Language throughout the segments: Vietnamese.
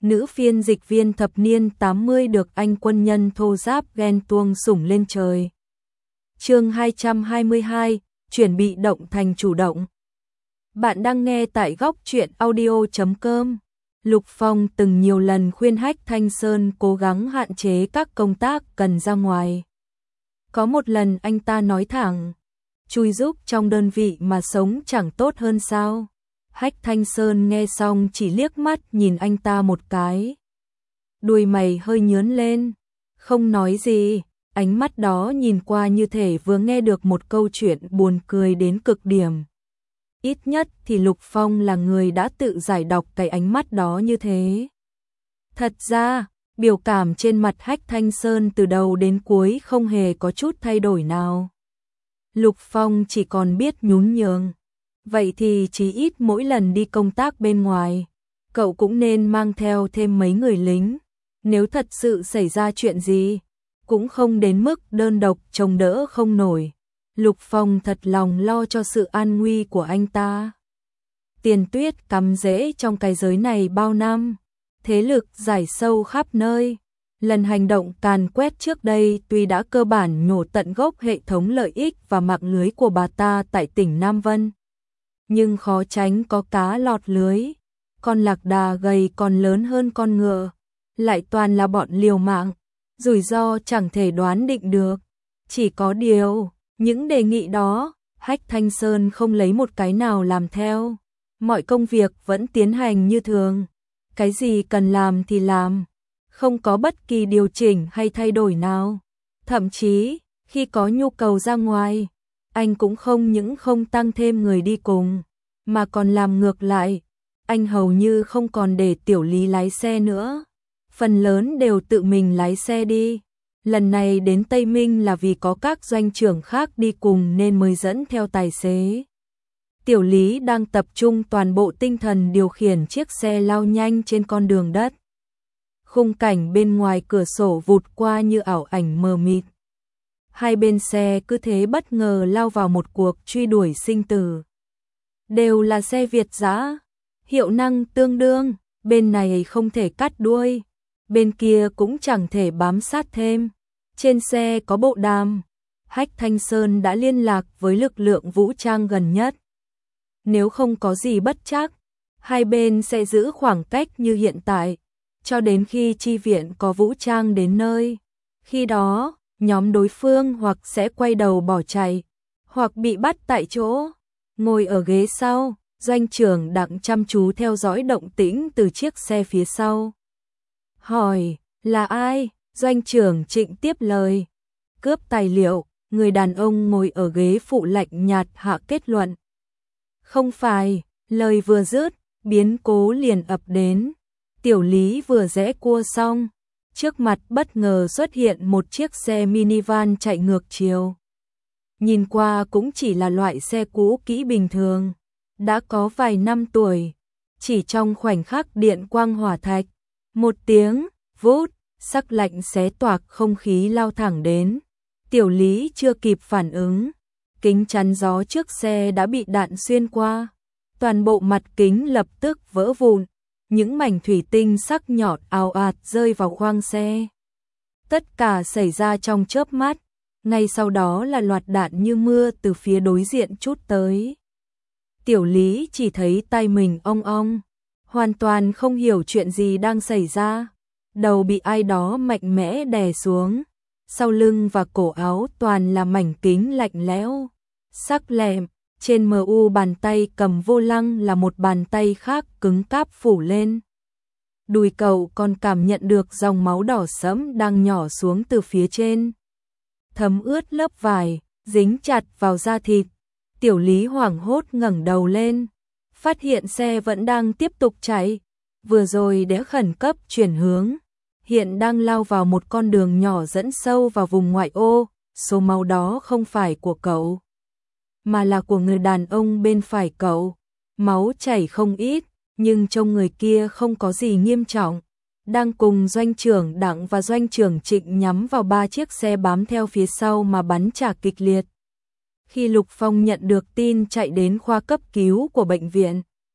nữ phiên dịch viên thập niên 80 được anh quân nhân thô giáp ghen tuông sủng lên trời. Chương 222, chuyển bị động thành chủ động. Bạn đang nghe tại góc truyện audio.com. Lục Phong từng nhiều lần khuyên Hách Thanh Sơn cố gắng hạn chế các công tác cần ra ngoài. Có một lần anh ta nói thẳng, chui giúp trong đơn vị mà sống chẳng tốt hơn sao? Hách Thanh Sơn nghe xong chỉ liếc mắt nhìn anh ta một cái. Đuôi mày hơi nhướng lên, không nói gì, ánh mắt đó nhìn qua như thể vừa nghe được một câu chuyện buồn cười đến cực điểm. Ít nhất thì Lục Phong là người đã tự giải đọc cái ánh mắt đó như thế. Thật ra, biểu cảm trên mặt Hách Thanh Sơn từ đầu đến cuối không hề có chút thay đổi nào. Lục Phong chỉ còn biết nhún nhường. Vậy thì chí ít mỗi lần đi công tác bên ngoài, cậu cũng nên mang theo thêm mấy người lính. Nếu thật sự xảy ra chuyện gì, cũng không đến mức đơn độc trông đỡ không nổi. Lục Phong thật lòng lo cho sự an nguy của anh ta. Tiền Tuyết cắm rễ trong cái giới này bao năm, thế lực rải sâu khắp nơi. Lần hành động càn quét trước đây tuy đã cơ bản nhổ tận gốc hệ thống lợi ích và mạng lưới của bà ta tại tỉnh Nam Vân, nhưng khó tránh có cá lọt lưới. Con lạc đà gầy còn lớn hơn con ngựa, lại toàn là bọn liều mạng, rủi ro chẳng thể đoán định được. Chỉ có điều, những đề nghị đó, Hách Thanh Sơn không lấy một cái nào làm theo. Mọi công việc vẫn tiến hành như thường, cái gì cần làm thì làm, không có bất kỳ điều chỉnh hay thay đổi nào. Thậm chí, khi có nhu cầu ra ngoài, anh cũng không những không tăng thêm người đi cùng, mà còn làm ngược lại. Anh hầu như không còn để Tiểu Lý lái xe nữa, phần lớn đều tự mình lái xe đi. Lần này đến Tây Minh là vì có các doanh trưởng khác đi cùng nên mới dẫn theo tài xế. Tiểu Lý đang tập trung toàn bộ tinh thần điều khiển chiếc xe lao nhanh trên con đường đất. Khung cảnh bên ngoài cửa sổ vụt qua như ảo ảnh mờ mịt. Hai bên xe cứ thế bất ngờ lao vào một cuộc truy đuổi sinh tử. Đều là xe Việt dã, hiệu năng tương đương, bên này không thể cắt đuôi, bên kia cũng chẳng thể bám sát thêm. Trên xe có bộ đàm, Hách Thanh Sơn đã liên lạc với lực lượng vũ trang gần nhất. Nếu không có gì bất trắc, hai bên sẽ giữ khoảng cách như hiện tại, cho đến khi chi viện có vũ trang đến nơi. Khi đó, nhóm đối phương hoặc sẽ quay đầu bỏ chạy, hoặc bị bắt tại chỗ. Ngồi ở ghế sau, doanh trưởng Đặng chăm chú theo dõi động tĩnh từ chiếc xe phía sau. Hỏi, là ai? Doanh trưởng Trịnh tiếp lời. Cướp tài liệu, người đàn ông ngồi ở ghế phụ lạnh nhạt hạ kết luận. Không phải, lời vừa dứt, biến cố liền ập đến. Tiểu Lý vừa rẽ cua xong, trước mặt bất ngờ xuất hiện một chiếc xe minivan chạy ngược chiều. Nhìn qua cũng chỉ là loại xe cũ kỹ bình thường, đã có vài năm tuổi. Chỉ trong khoảnh khắc điện quang hỏa thạch, một tiếng, vút, sắc lạnh xé toạc không khí lao thẳng đến. Tiểu Lý chưa kịp phản ứng, kính chắn gió trước xe đã bị đạn xuyên qua. Toàn bộ mặt kính lập tức vỡ vụn, những mảnh thủy tinh sắc nhọn ào ạt rơi vào khoang xe. Tất cả xảy ra trong chớp mắt, ngay sau đó là loạt đạn như mưa từ phía đối diện trút tới. Tiểu Lý chỉ thấy tay mình ong ong, hoàn toàn không hiểu chuyện gì đang xảy ra. Đầu bị ai đó mạnh mẽ đè xuống, sau lưng và cổ áo toàn là mảnh kính lạnh lẽo, sắc lẹm. Trên mu bàn tay cầm vô lăng là một bàn tay khác cứng cáp phủ lên. Đùi cậu còn cảm nhận được dòng máu đỏ sẫm đang nhỏ xuống từ phía trên, thấm ướt lớp vải, dính chặt vào da thịt. Tiểu Lý hoảng hốt ngẩng đầu lên, phát hiện xe vẫn đang tiếp tục chạy, vừa rồi đã khẩn cấp chuyển hướng, hiện đang lao vào một con đường nhỏ dẫn sâu vào vùng ngoại ô. Số máu đó không phải của cậu, mà là của người đàn ông bên phải cậu. Máu chảy không ít, nhưng trông người kia không có gì nghiêm trọng, đang cùng doanh trưởng Đặng và doanh trưởng Trịnh nhắm vào 3 chiếc xe bám theo phía sau mà bắn trả kịch liệt. Khi Lục Phong nhận được tin chạy đến khoa cấp cứu của bệnh viện,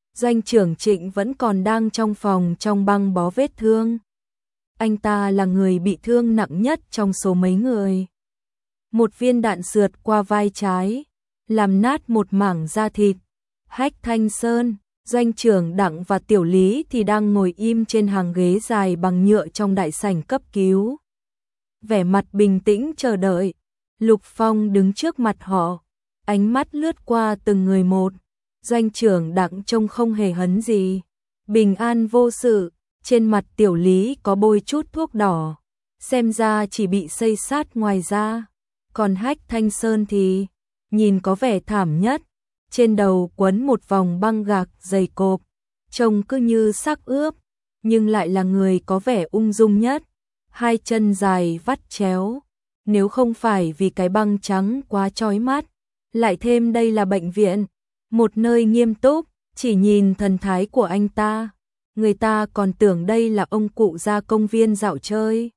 Doanh trưởng Trịnh vẫn còn đang trong phòng trong băng bó vết thương. Anh ta là người bị thương nặng nhất trong số mấy người. Một viên đạn sượt qua vai trái, làm nát một mảng da thịt. Hách Thanh Sơn, Doanh trưởng Đặng và Tiểu Lý thì đang ngồi im trên hàng ghế dài bằng nhựa trong đại sảnh cấp cứu. Vẻ mặt bình tĩnh chờ đợi. Lục Phong đứng trước mặt họ, ánh mắt lướt qua từng người một. Doanh trưởng Đặng trông không hề hấn gì, bình an vô sự. Trên mặt Tiểu Lý có bôi chút thuốc đỏ, xem ra chỉ bị xây sát ngoài da. Còn Hách Thanh Sơn thì nhìn có vẻ thảm nhất, trên đầu quấn một vòng băng gạc dày cộp, trông cứ như xác ướp, nhưng lại là người có vẻ ung dung nhất. Hai chân dài vắt chéo, nếu không phải vì cái băng trắng quá chói mắt, lại thêm đây là bệnh viện, một nơi nghiêm túc, chỉ nhìn thần thái của anh ta, người ta còn tưởng đây là ông cụ ra công viên dạo chơi.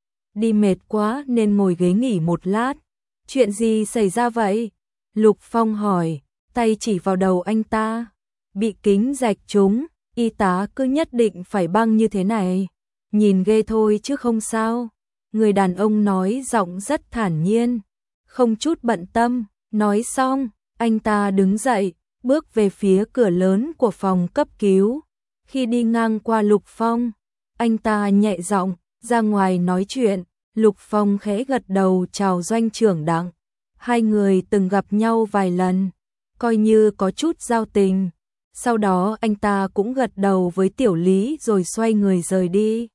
Đi mệt quá nên ngồi ghế nghỉ một lát. Chuyện gì xảy ra vậy? Lục Phong hỏi, tay chỉ vào đầu anh ta. Bị kính rạch trúng, y tá cứ nhất định phải băng như thế này. Nhìn ghê thôi chứ không sao. Người đàn ông nói giọng rất thản nhiên, không chút bận tâm. Nói xong, anh ta đứng dậy, bước về phía cửa lớn của phòng cấp cứu. Khi đi ngang qua Lục Phong, anh ta nhẹ giọng ra ngoài nói chuyện. Lục Phong khẽ gật đầu chào Doanh trưởng Đặng. Hai người từng gặp nhau vài lần, coi như có chút giao tình. Sau đó anh ta cũng gật đầu với Tiểu Lý rồi xoay người rời đi.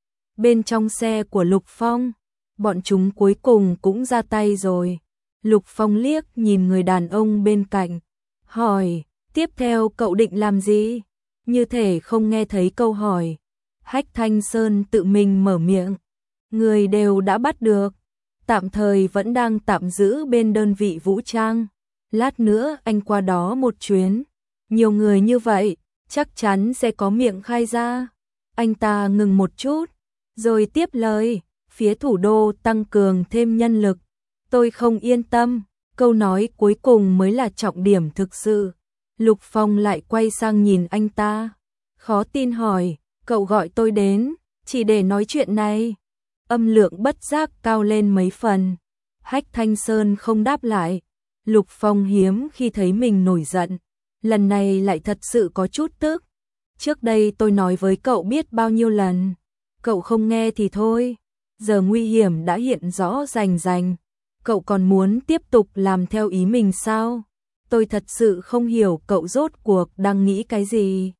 Bên trong xe của Lục Phong, bọn chúng cuối cùng cũng ra tay rồi. Lục Phong liếc nhìn người đàn ông bên cạnh, hỏi, tiếp theo cậu định làm gì? Như thể không nghe thấy câu hỏi. Hách Thanh Sơn tự mình mở miệng. Người đều đã bắt được, tạm thời vẫn đang tạm giữ bên đơn vị vũ trang. Lát nữa anh qua đó một chuyến. Nhiều người như vậy, chắc chắn sẽ có miệng khai ra. Anh ta ngừng một chút, rồi tiếp lời, phía thủ đô tăng cường thêm nhân lực. Tôi không yên tâm, câu nói cuối cùng mới là trọng điểm thực sự. Lục Phong lại quay sang nhìn anh ta, khó tin hỏi, cậu gọi tôi đến, chỉ để nói chuyện này. Âm lượng bất giác cao lên mấy phần. Hách Thanh Sơn không đáp lại. Lục Phong hiếm khi thấy mình nổi giận, lần này lại thật sự có chút tức. Trước đây tôi nói với cậu biết bao nhiêu lần, cậu không nghe thì thôi. Giờ nguy hiểm đã hiện rõ rành rành, cậu còn muốn tiếp tục làm theo ý mình sao? Tôi thật sự không hiểu cậu rốt cuộc đang nghĩ cái gì.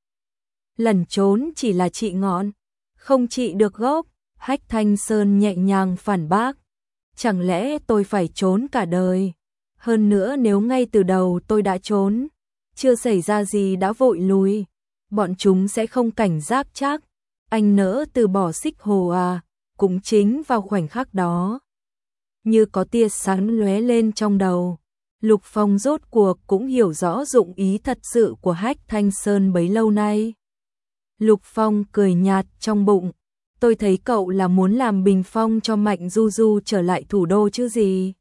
Lẩn trốn chỉ là trị ngọn, không trị được gốc. Hách Thanh Sơn nhẹ nhàng phản bác. Chẳng lẽ tôi phải trốn cả đời? Hơn nữa nếu ngay từ đầu tôi đã trốn, chưa xảy ra gì đã vội lùi, bọn chúng sẽ không cảnh giác chắc. Anh nỡ từ bỏ Xích Hồ à? Cũng chính vào khoảnh khắc đó, như có tia sáng lóe lên trong đầu. Lục Phong rốt cuộc cũng hiểu rõ dụng ý thật sự của Hách Thanh Sơn bấy lâu nay. Lục Phong cười nhạt trong bụng. Tôi thấy cậu là muốn làm bình phong cho Mạnh Du Du trở lại thủ đô chứ gì.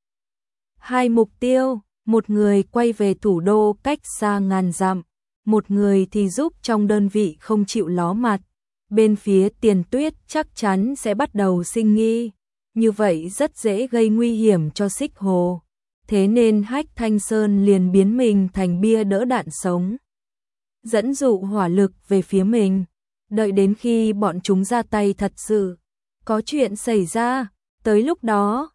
Hai mục tiêu, một người quay về thủ đô cách xa ngàn dặm, một người thì giúp trong đơn vị không chịu ló mặt. Bên phía Tiền Tuyết chắc chắn sẽ bắt đầu sinh nghi, như vậy rất dễ gây nguy hiểm cho Xích Hồ. Thế nên Hách Thanh Sơn liền biến mình thành bia đỡ đạn sống, dẫn dụ hỏa lực về phía mình. Đợi đến khi bọn chúng ra tay thật sự, có chuyện xảy ra, tới lúc đó,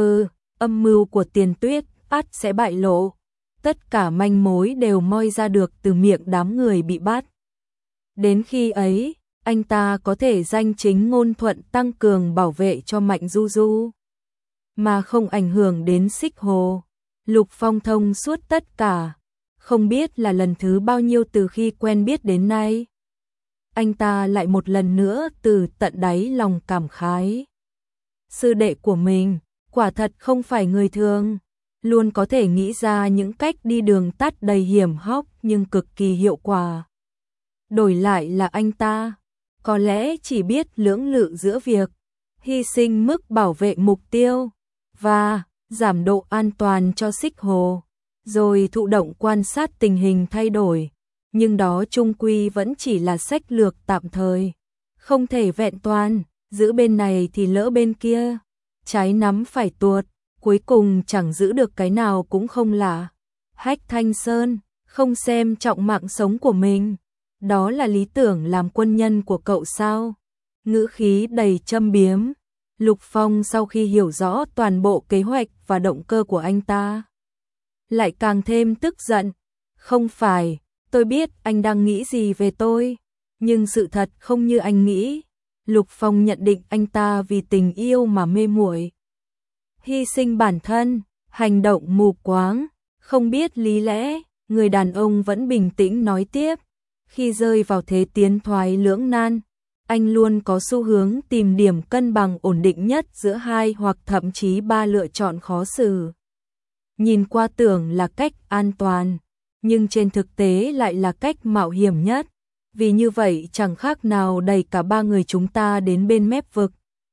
âm mưu của Tiền Tuyết ắt sẽ bại lộ. Tất cả manh mối đều moi ra được từ miệng đám người bị bắt. Đến khi ấy, anh ta có thể danh chính ngôn thuận tăng cường bảo vệ cho Mạnh Du Du, mà không ảnh hưởng đến Xích Hồ. Lục Phong thông suốt tất cả, không biết là lần thứ bao nhiêu từ khi quen biết đến nay. Anh ta lại một lần nữa từ tận đáy lòng cảm khái. Sư đệ của mình, quả thật không phải người thường, luôn có thể nghĩ ra những cách đi đường tắt đầy hiểm hóc nhưng cực kỳ hiệu quả. Đổi lại là anh ta, có lẽ chỉ biết lưỡng lự giữa việc hy sinh mức bảo vệ mục tiêu và giảm độ an toàn cho Xích Hồ, rồi thụ động quan sát tình hình thay đổi. nhưng đó chung quy vẫn chỉ là sách lược tạm thời, không thể vẹn toàn, giữ bên này thì lỡ bên kia, trái nắm phải tuột, cuối cùng chẳng giữ được cái nào cũng không lạ. Hách Thanh Sơn, không xem trọng mạng sống của mình, đó là lý tưởng làm quân nhân của cậu sao? Ngữ khí đầy châm biếm. Lục Phong sau khi hiểu rõ toàn bộ kế hoạch và động cơ của anh ta, lại càng thêm tức giận. Không phải, tôi biết anh đang nghĩ gì về tôi, nhưng sự thật không như anh nghĩ. Lục Phong nhận định anh ta vì tình yêu mà mê muội, hy sinh bản thân, hành động mù quáng, không biết lý lẽ. Người đàn ông vẫn bình tĩnh nói tiếp, khi rơi vào thế tiến thoái lưỡng nan, anh luôn có xu hướng tìm điểm cân bằng ổn định nhất giữa hai hoặc thậm chí ba lựa chọn khó xử. Nhìn qua tưởng là cách an toàn, nhưng trên thực tế lại là cách mạo hiểm nhất, vì như vậy chẳng khác nào đẩy cả ba người chúng ta đến bên mép vực.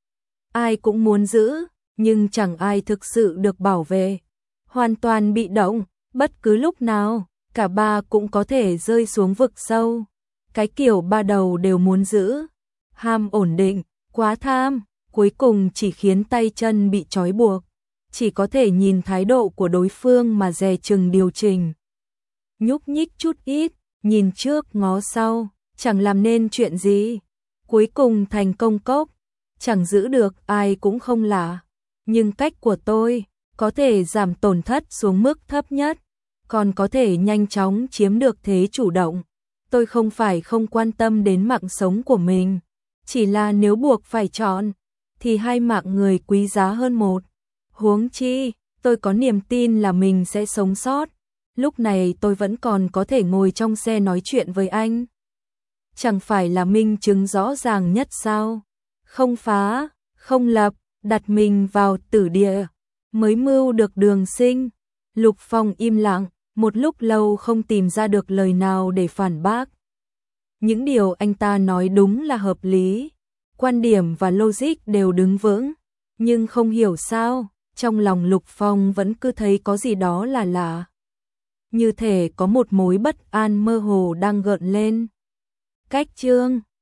Ai cũng muốn giữ, nhưng chẳng ai thực sự được bảo vệ, hoàn toàn bị động, bất cứ lúc nào, cả ba cũng có thể rơi xuống vực sâu. Cái kiểu ba đầu đều muốn giữ, ham ổn định, quá tham, cuối cùng chỉ khiến tay chân bị trói buộc, chỉ có thể nhìn thái độ của đối phương mà dè chừng điều chỉnh. Nhúc nhích chút ít, nhìn trước ngó sau, chẳng làm nên chuyện gì, cuối cùng thành công cốc, chẳng giữ được ai cũng không lạ, nhưng cách của tôi có thể giảm tổn thất xuống mức thấp nhất, còn có thể nhanh chóng chiếm được thế chủ động. Tôi không phải không quan tâm đến mạng sống của mình, chỉ là nếu buộc phải chọn, thì hai mạng người quý giá hơn một. Huống chi, tôi có niềm tin là mình sẽ sống sót. Lúc này tôi vẫn còn có thể ngồi trong xe nói chuyện với anh. Chẳng phải là minh chứng rõ ràng nhất sao? Không phá, không lập, đặt mình vào tử địa, mới mưu được đường sinh. Lục Phong im lặng, một lúc lâu không tìm ra được lời nào để phản bác. Những điều anh ta nói đúng là hợp lý, quan điểm và logic đều đứng vững, nhưng không hiểu sao, trong lòng Lục Phong vẫn cứ thấy có gì đó là lạ. Như thể có một mối bất an mơ hồ đang gợn lên. Cách chương